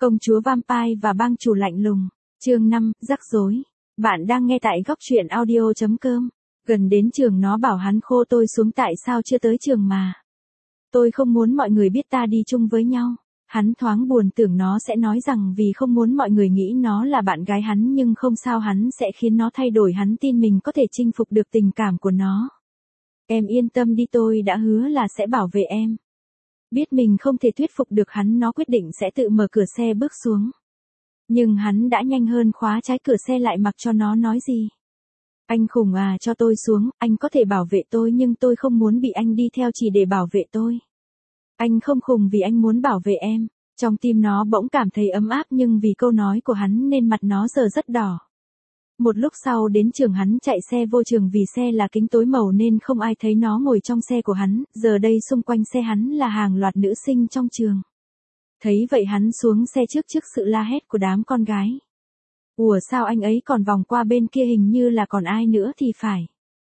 Công chúa Vampire và bang chủ lạnh lùng. Chương 5, rắc rối. Bạn đang nghe tại góc truyện audio.com. Gần đến trường nó bảo hắn khô tôi xuống tại sao chưa tới trường mà. Tôi không muốn mọi người biết ta đi chung với nhau. Hắn thoáng buồn tưởng nó sẽ nói rằng vì không muốn mọi người nghĩ nó là bạn gái hắn nhưng không sao hắn sẽ khiến nó thay đổi hắn tin mình có thể chinh phục được tình cảm của nó. Em yên tâm đi tôi đã hứa là sẽ bảo vệ em. Biết mình không thể thuyết phục được hắn nó quyết định sẽ tự mở cửa xe bước xuống. Nhưng hắn đã nhanh hơn khóa trái cửa xe lại mặc cho nó nói gì. Anh khùng à cho tôi xuống, anh có thể bảo vệ tôi nhưng tôi không muốn bị anh đi theo chỉ để bảo vệ tôi. Anh không khùng vì anh muốn bảo vệ em. Trong tim nó bỗng cảm thấy ấm áp nhưng vì câu nói của hắn nên mặt nó giờ rất đỏ. Một lúc sau đến trường hắn chạy xe vô trường vì xe là kính tối màu nên không ai thấy nó ngồi trong xe của hắn, giờ đây xung quanh xe hắn là hàng loạt nữ sinh trong trường. Thấy vậy hắn xuống xe trước sự la hét của đám con gái. Ủa sao anh ấy còn vòng qua bên kia hình như là còn ai nữa thì phải.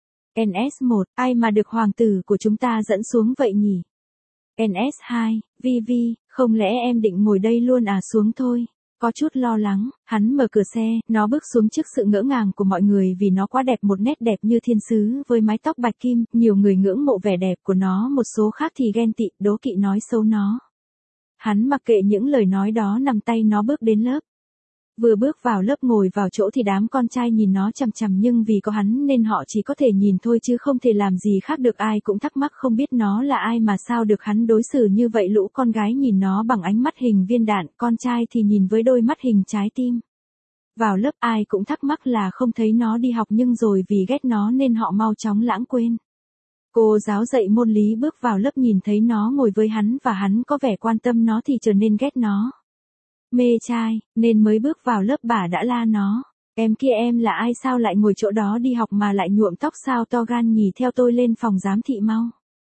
NS1, ai mà được hoàng tử của chúng ta dẫn xuống vậy nhỉ? NS2, Vivi, không lẽ em định ngồi đây luôn à xuống thôi. Có chút lo lắng, hắn mở cửa xe, nó bước xuống trước sự ngỡ ngàng của mọi người vì nó quá đẹp một nét đẹp như thiên sứ với mái tóc bạch kim, nhiều người ngưỡng mộ vẻ đẹp của nó một số khác thì ghen tị, đố kỵ nói xấu nó. Hắn mặc kệ những lời nói đó nằm tay nó bước đến lớp. Vừa bước vào lớp ngồi vào chỗ thì đám con trai nhìn nó chằm chằm nhưng vì có hắn nên họ chỉ có thể nhìn thôi chứ không thể làm gì khác được ai cũng thắc mắc không biết nó là ai mà sao được hắn đối xử như vậy lũ con gái nhìn nó bằng ánh mắt hình viên đạn, con trai thì nhìn với đôi mắt hình trái tim. Vào lớp ai cũng thắc mắc là không thấy nó đi học nhưng rồi vì ghét nó nên họ mau chóng lãng quên. Cô giáo dạy môn lý bước vào lớp nhìn thấy nó ngồi với hắn và hắn có vẻ quan tâm nó thì trở nên ghét nó. Mê trai, nên mới bước vào lớp bà đã la nó. Em kia em là ai sao lại ngồi chỗ đó đi học mà lại nhuộm tóc sao to gan nhỉ theo tôi lên phòng giám thị mau.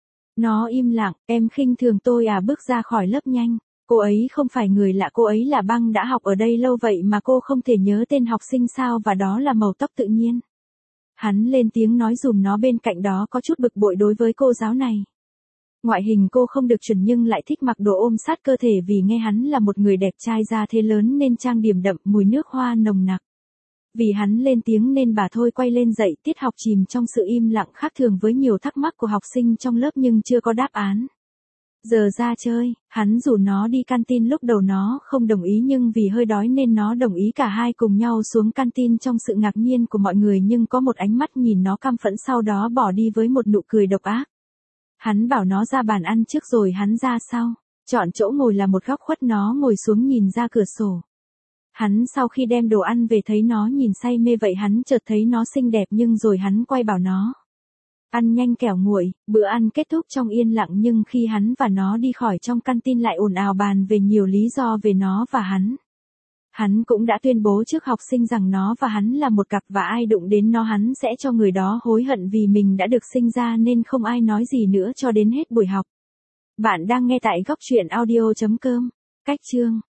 Nó im lặng, em khinh thường tôi à bước ra khỏi lớp nhanh. Cô ấy không phải người lạ cô ấy là băng đã học ở đây lâu vậy mà cô không thể nhớ tên học sinh sao và đó là màu tóc tự nhiên. Hắn lên tiếng nói dùm nó bên cạnh đó có chút bực bội đối với cô giáo này. Ngoại hình cô không được chuẩn nhưng lại thích mặc đồ ôm sát cơ thể vì nghe hắn là một người đẹp trai da thế lớn nên trang điểm đậm mùi nước hoa nồng nặc. Vì hắn lên tiếng nên bà thôi quay lên dạy tiết học chìm trong sự im lặng khác thường với nhiều thắc mắc của học sinh trong lớp nhưng chưa có đáp án. Giờ ra chơi, hắn rủ nó đi canteen lúc đầu nó không đồng ý nhưng vì hơi đói nên nó đồng ý cả hai cùng nhau xuống canteen trong sự ngạc nhiên của mọi người nhưng có một ánh mắt nhìn nó căm phẫn sau đó bỏ đi với một nụ cười độc ác. Hắn bảo nó ra bàn ăn trước rồi hắn ra sau, chọn chỗ ngồi là một góc khuất nó ngồi xuống nhìn ra cửa sổ. Hắn sau khi đem đồ ăn về thấy nó nhìn say mê vậy hắn chợt thấy nó xinh đẹp nhưng rồi hắn quay bảo nó. Ăn nhanh kẻo nguội, bữa ăn kết thúc trong yên lặng nhưng khi hắn và nó đi khỏi trong canteen lại ồn ào bàn về nhiều lý do về nó và hắn. Hắn cũng đã tuyên bố trước học sinh rằng nó và hắn là một cặp và ai đụng đến nó hắn sẽ cho người đó hối hận vì mình đã được sinh ra nên không ai nói gì nữa cho đến hết buổi học. Bạn đang nghe tại góc truyện audio.com. Cách chương